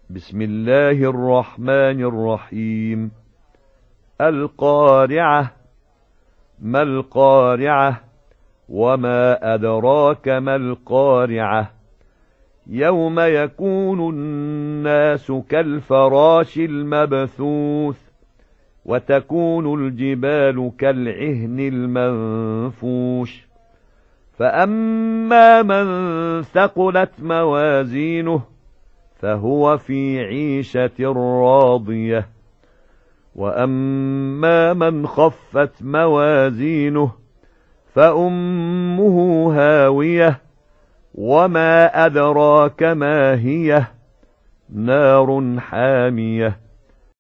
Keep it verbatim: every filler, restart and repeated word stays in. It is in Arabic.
بسم الله الرحمن الرحيم. القارعة. ما القارعة؟ وما أدراك ما القارعة؟ يوم يكون الناس كالفراش المبثوث وتكون الجبال كالعهن المنفوش. فأما من ثقلت موازينه فهو في عيشة راضية، وأما من خفت موازينه فأمه هاوية، وما أدراك ما هي؟ نار حامية.